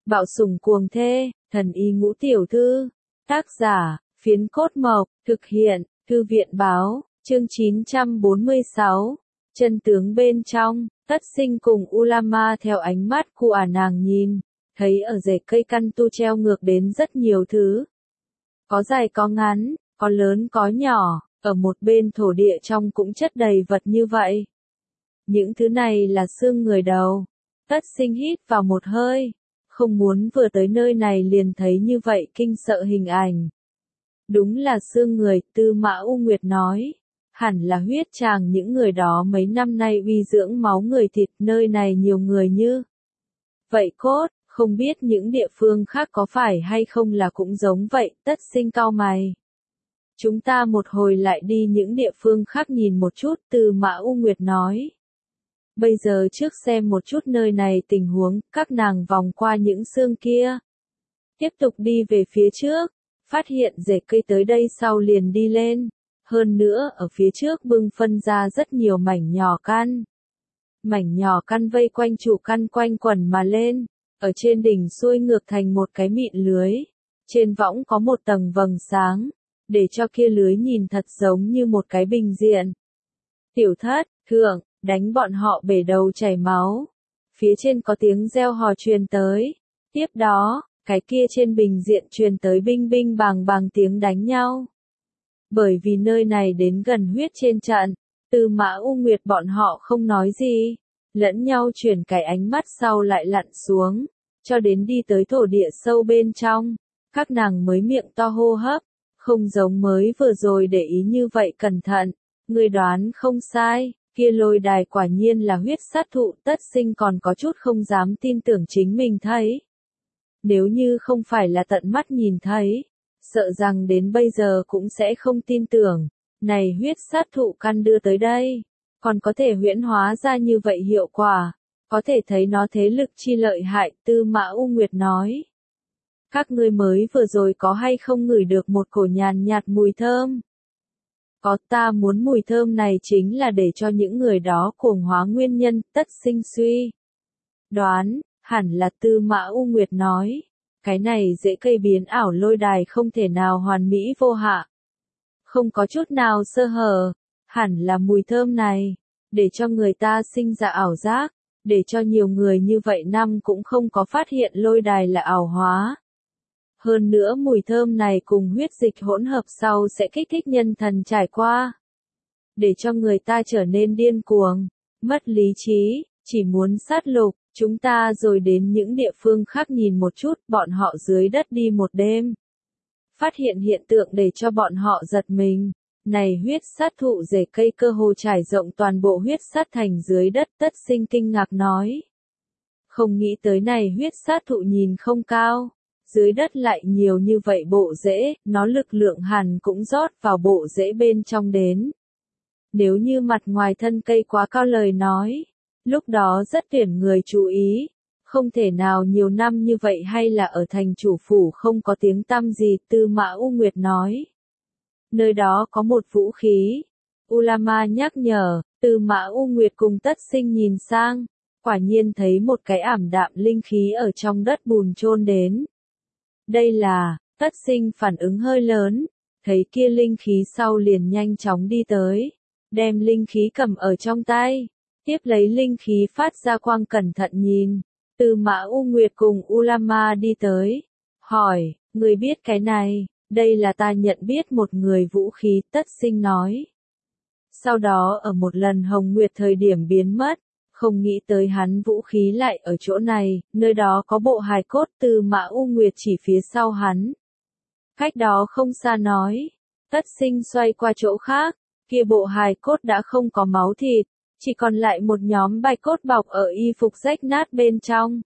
Bạo sủng cuồng thê, thần y ngũ tiểu thư. Tác giả, Phiến Cốt Mộc, thực hiện, Thư viện báo, chương 946. Chân tướng bên trong, Tất Sinh cùng Ulama theo ánh mắt của nàng nhìn, thấy ở rễ cây căn tu treo ngược đến rất nhiều thứ. Có dài có ngắn, có lớn có nhỏ, ở một bên thổ địa trong cũng chất đầy vật như vậy. Những thứ này là xương người đầu. Tất Sinh hít vào một hơi, không muốn vừa tới nơi này liền thấy như vậy kinh sợ hình ảnh. Đúng là xương người, Tư Mã U Nguyệt nói. Hẳn là huyết tràng những người đó mấy năm nay uy dưỡng máu người thịt, nơi này nhiều người như vậy cốt, không biết những địa phương khác có phải hay không là cũng giống vậy. Tất Sinh cau mày. Chúng ta một hồi lại đi những địa phương khác nhìn một chút, Tư Mã U Nguyệt nói. Bây giờ trước xem một chút nơi này tình huống, các nàng vòng qua những xương kia. Tiếp tục đi về phía trước, phát hiện rễ cây tới đây sau liền đi lên. Hơn nữa ở phía trước bưng phân ra rất nhiều mảnh nhỏ căn. Mảnh nhỏ căn vây quanh chủ căn quanh quẩn mà lên, ở trên đỉnh xuôi ngược thành một cái mịn lưới. Trên võng có một tầng vầng sáng, để cho kia lưới nhìn thật giống như một cái bình diện. Tiểu Thất, thượng, đánh bọn họ bể đầu chảy máu. Phía trên có tiếng reo hò truyền tới. Tiếp đó, cái kia trên bình diện truyền tới binh binh bàng bàng tiếng đánh nhau. Bởi vì nơi này đến gần huyết trên trận, Tư Mã U Nguyệt bọn họ không nói gì, lẫn nhau chuyển cái ánh mắt sau lại lặn xuống, cho đến đi tới thổ địa sâu bên trong, các nàng mới miệng to hô hấp, không giống mới vừa rồi để ý như vậy cẩn thận, người đoán không sai, kia lôi đài quả nhiên là huyết sát thụ. Tất Sinh còn có chút không dám tin tưởng chính mình thấy. Nếu như không phải là tận mắt nhìn thấy, sợ rằng đến bây giờ cũng sẽ không tin tưởng, này huyết sát thụ căn đưa tới đây, còn có thể huyễn hóa ra như vậy hiệu quả, có thể thấy nó thế lực chi lợi hại. Tư Mã U Nguyệt nói. Các ngươi mới vừa rồi có hay không ngửi được một cổ nhàn nhạt mùi thơm? Có, ta muốn mùi thơm này chính là để cho những người đó cuồng hóa nguyên nhân. Tất Sinh suy đoán, hẳn là Tư Mã U Nguyệt nói. Cái này rễ cây biến ảo lôi đài không thể nào hoàn mỹ vô hạ. Không có chút nào sơ hở, hẳn là mùi thơm này, để cho người ta sinh ra ảo giác, để cho nhiều người như vậy năm cũng không có phát hiện lôi đài là ảo hóa. Hơn nữa mùi thơm này cùng huyết dịch hỗn hợp sau sẽ kích thích nhân thần trải qua, để cho người ta trở nên điên cuồng, mất lý trí, chỉ muốn sát lục. Chúng ta rồi đến những địa phương khác nhìn một chút, bọn họ dưới đất đi một đêm. Phát hiện hiện tượng để cho bọn họ giật mình. Này huyết sát thụ rễ cây cơ hồ trải rộng toàn bộ huyết sát thành dưới đất. Tất Sinh kinh ngạc nói. Không nghĩ tới này huyết sát thụ nhìn không cao. Dưới đất lại nhiều như vậy bộ rễ, nó lực lượng hẳn cũng rót vào bộ rễ bên trong đến. Nếu như mặt ngoài thân cây quá cao lời nói, lúc đó rất tuyển người chú ý, không thể nào nhiều năm như vậy hay là ở thành chủ phủ không có tiếng tăm gì. Tư Mã U Nguyệt nói. Nơi đó có một vũ khí. Ulama nhắc nhở. Tư Mã U Nguyệt cùng Tất Sinh nhìn sang, quả nhiên thấy một cái ảm đạm linh khí ở trong đất bùn chôn đến. Đây là, Tất Sinh phản ứng hơi lớn, thấy kia linh khí sau liền nhanh chóng đi tới, đem linh khí cầm ở trong tay. Tiếp lấy linh khí phát ra quang cẩn thận nhìn. Tư Mã U Nguyệt cùng Ulama đi tới. Hỏi, người biết cái này? Đây là ta nhận biết một người vũ khí. Tất Sinh nói. Sau đó ở một lần Hồng Nguyệt thời điểm biến mất, không nghĩ tới hắn vũ khí lại ở chỗ này, nơi đó có bộ hài cốt. Tư Mã U Nguyệt chỉ phía sau hắn. Cách đó không xa nói. Tất Sinh xoay qua chỗ khác, kia bộ hài cốt đã không có máu thịt. Chỉ còn lại một nhóm bạch cốt bọc ở y phục rách nát bên trong.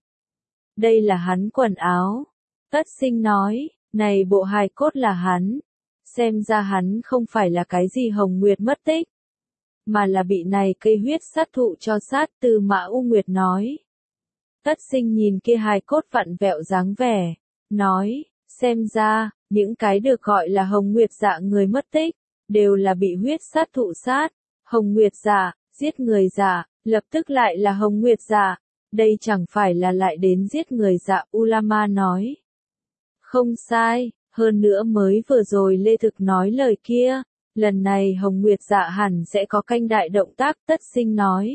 Đây là hắn quần áo. Tất Sinh nói, này bộ hài cốt là hắn. Xem ra hắn không phải là cái gì Hồng Nguyệt mất tích, mà là bị này cây huyết sát thụ cho sát. Tư Mã U Nguyệt nói. Tất Sinh nhìn kia hài cốt vặn vẹo dáng vẻ, nói, xem ra, những cái được gọi là Hồng Nguyệt dạ người mất tích, đều là bị huyết sát thụ sát. Hồng Nguyệt dạ, giết người giả, lập tức lại là Hồng Nguyệt giả. Đây chẳng phải là lại đến giết người. Dạ Ulama nói. Không sai, hơn nữa mới vừa rồi Lê Thực nói lời kia, lần này Hồng Nguyệt Dạ hẳn sẽ có canh đại động tác. Tất Sinh nói.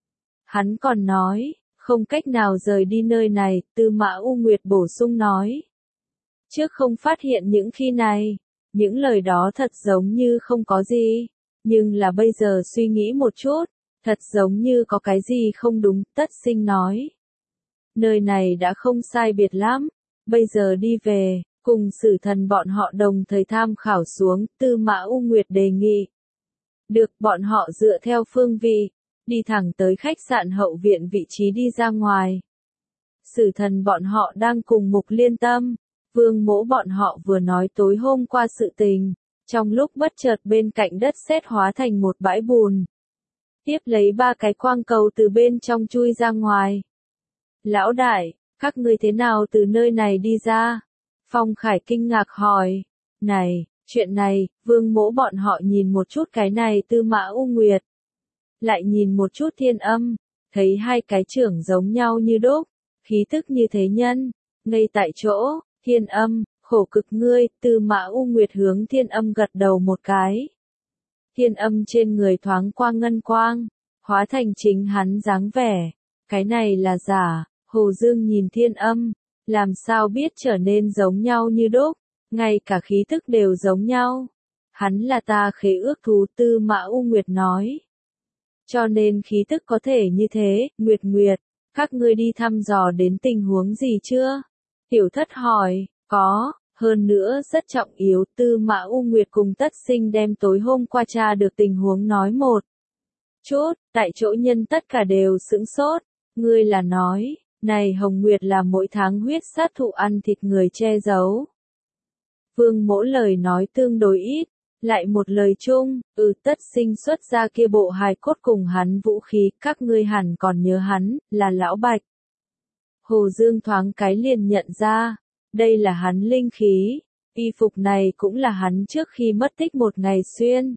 Hắn còn nói, không cách nào rời đi nơi này. Tư Mã U Nguyệt bổ sung nói. Trước không phát hiện những khi này, những lời đó thật giống như không có gì, nhưng là bây giờ suy nghĩ một chút, thật giống như có cái gì không đúng. Tất Sinh nói. Nơi này đã không sai biệt lắm, bây giờ đi về, cùng Sử Thần bọn họ đồng thời tham khảo xuống. Tư Mã U Nguyệt đề nghị. Được, bọn họ dựa theo phương vị, đi thẳng tới khách sạn hậu viện vị trí đi ra ngoài. Sử Thần bọn họ đang cùng Mục Liên Tâm, Vương Mỗ bọn họ vừa nói tối hôm qua sự tình, trong lúc bất chợt bên cạnh đất sét hóa thành một bãi bùn. Tiếp lấy 3 cái quang cầu từ bên trong chui ra ngoài. Lão đại, các ngươi thế nào từ nơi này đi ra? Phong Khải kinh ngạc hỏi. Này, chuyện này, Vương Mỗ bọn họ nhìn một chút cái này Tư Mã U Nguyệt. Lại nhìn một chút Thiên Âm, thấy hai cái trưởng giống nhau như đúc, khí tức như thế nhân. Ngay tại chỗ, Thiên Âm, khổ cực ngươi. Tư Mã U Nguyệt hướng Thiên Âm gật đầu một cái. Thiên Âm trên người thoáng qua ngân quang, hóa thành chính hắn dáng vẻ. Cái này là giả. Hồ Dương nhìn Thiên Âm, làm sao biết trở nên giống nhau như đúc, ngay cả khí thức đều giống nhau. Hắn là ta khế ước thú. Tư Mã U Nguyệt nói. Cho nên khí thức có thể như thế. Nguyệt, các ngươi đi thăm dò đến tình huống gì chưa? Tiểu Thất hỏi. Có, hơn nữa rất trọng yếu. Tư Mã U Nguyệt cùng Tất Sinh đem tối hôm qua tra được tình huống nói một chút, tại chỗ nhân tất cả đều sững sốt. Ngươi là nói, này Hồng Nguyệt là mỗi tháng huyết sát thụ ăn thịt người che giấu. Vương Mỗ lời nói tương đối ít, lại một lời chung. Tất Sinh xuất ra kia bộ hài cốt cùng hắn vũ khí. Các ngươi hẳn còn nhớ hắn, là Lão Bạch. Hồ Dương thoáng cái liền nhận ra, đây là hắn linh khí, y phục này cũng là hắn trước khi mất tích một ngày xuyên.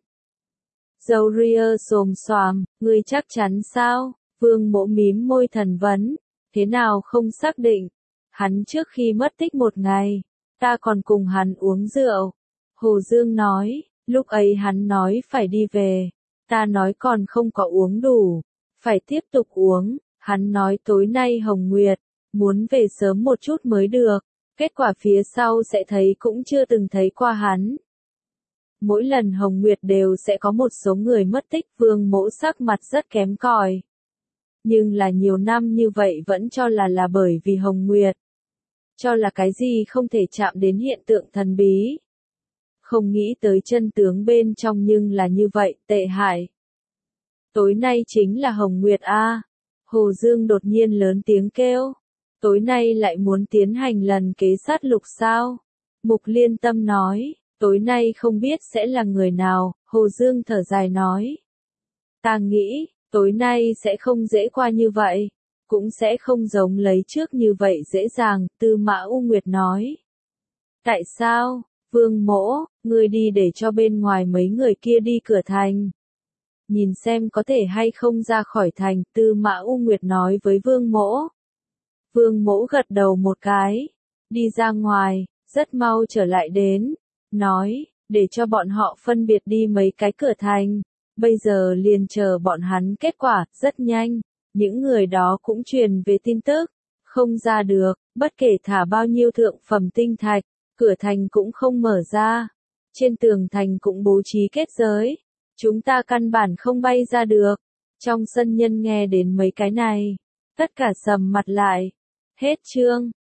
Dâu ria xồm xoàm, ngươi chắc chắn sao? Vương Mỗ mím môi thần vấn, thế nào không xác định? Hắn trước khi mất tích một ngày, ta còn cùng hắn uống rượu. Hồ Dương nói, lúc ấy hắn nói phải đi về, ta nói còn không có uống đủ, phải tiếp tục uống. Hắn nói tối nay Hồng Nguyệt muốn về sớm một chút mới được, kết quả phía sau sẽ thấy cũng chưa từng thấy qua hắn. Mỗi lần Hồng Nguyệt đều sẽ có một số người mất tích. Vương Mỗ sắc mặt rất kém cỏi. Nhưng là nhiều năm như vậy vẫn cho là bởi vì Hồng Nguyệt. Cho là cái gì không thể chạm đến hiện tượng thần bí. Không nghĩ tới chân tướng bên trong nhưng là như vậy, tệ hại. Tối nay chính là Hồng Nguyệt a. Hồ Dương đột nhiên lớn tiếng kêu. Tối nay lại muốn tiến hành lần kế sát lục sao? Mục Liên Tâm nói, tối nay không biết sẽ là người nào. Hồ Dương thở dài nói. Ta nghĩ, tối nay sẽ không dễ qua như vậy, cũng sẽ không giống lấy trước như vậy dễ dàng. Tư Mã U Nguyệt nói. Tại sao? Vương Mỗ, ngươi đi để cho bên ngoài mấy người kia đi cửa thành. Nhìn xem có thể hay không ra khỏi thành. Tư Mã U Nguyệt nói với Vương Mỗ. Vương Mỗ gật đầu một cái, đi ra ngoài, rất mau trở lại đến, nói, để cho bọn họ phân biệt đi mấy cái cửa thành, bây giờ liền chờ bọn hắn kết quả. Rất nhanh, những người đó cũng truyền về tin tức, không ra được, bất kể thả bao nhiêu thượng phẩm tinh thạch, cửa thành cũng không mở ra, trên tường thành cũng bố trí kết giới, chúng ta căn bản không bay ra được. Trong sân nhân nghe đến mấy cái này, tất cả sầm mặt lại. Hết chương.